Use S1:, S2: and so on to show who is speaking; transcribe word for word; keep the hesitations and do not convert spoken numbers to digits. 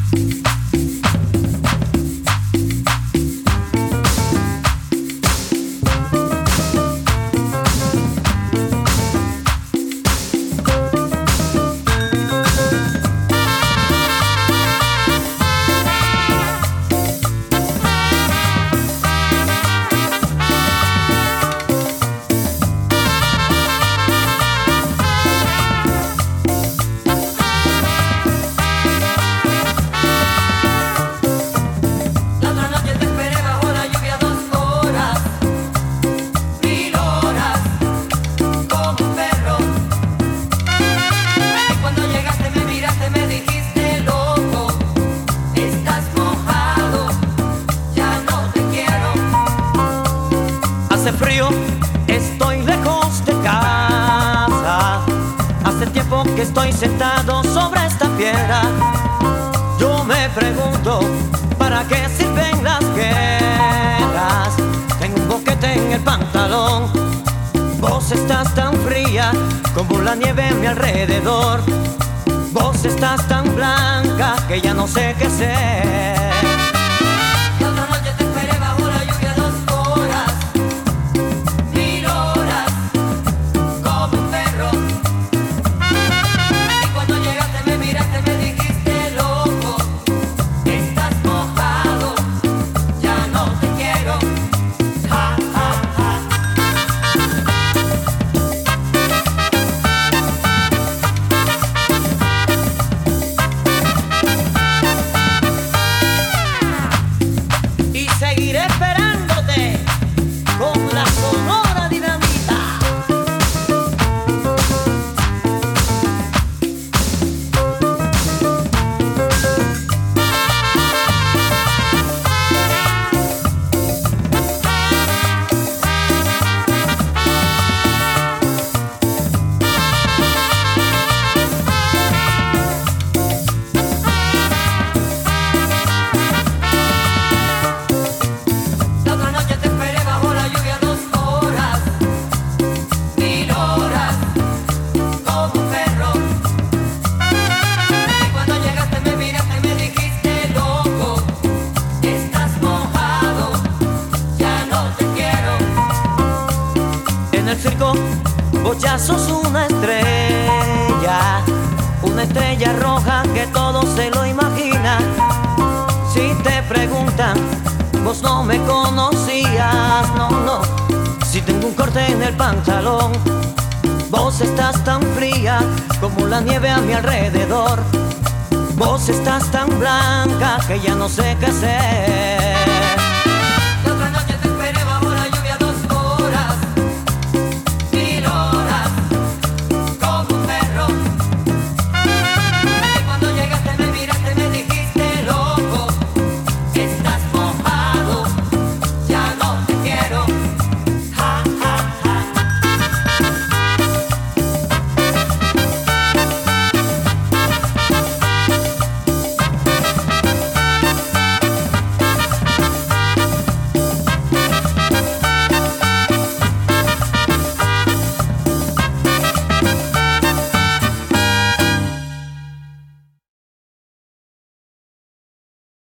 S1: Hace frío, estoy lejos de casa. Hace tiempo que estoy sentado sobre esta piedra. Yo me pregunto, ¿para qué sirven las guerras? Tengo un boquete en el pantalón. Vos estás tan fría como la nieve a mi alrededor. Vos estás tan blanca que ya no sé qué hacer.
S2: Seguiré esperándote con la sonora dinamita.
S1: En el circo, vos ya sos una estrella, una estrella roja que todo se lo imagina. Si te preguntan, vos no me conocías, no, no. Si tengo un corte en el pantalón, vos estás tan fría como la nieve a mi alrededor. Vos estás tan blanca que ya no sé qué hacer.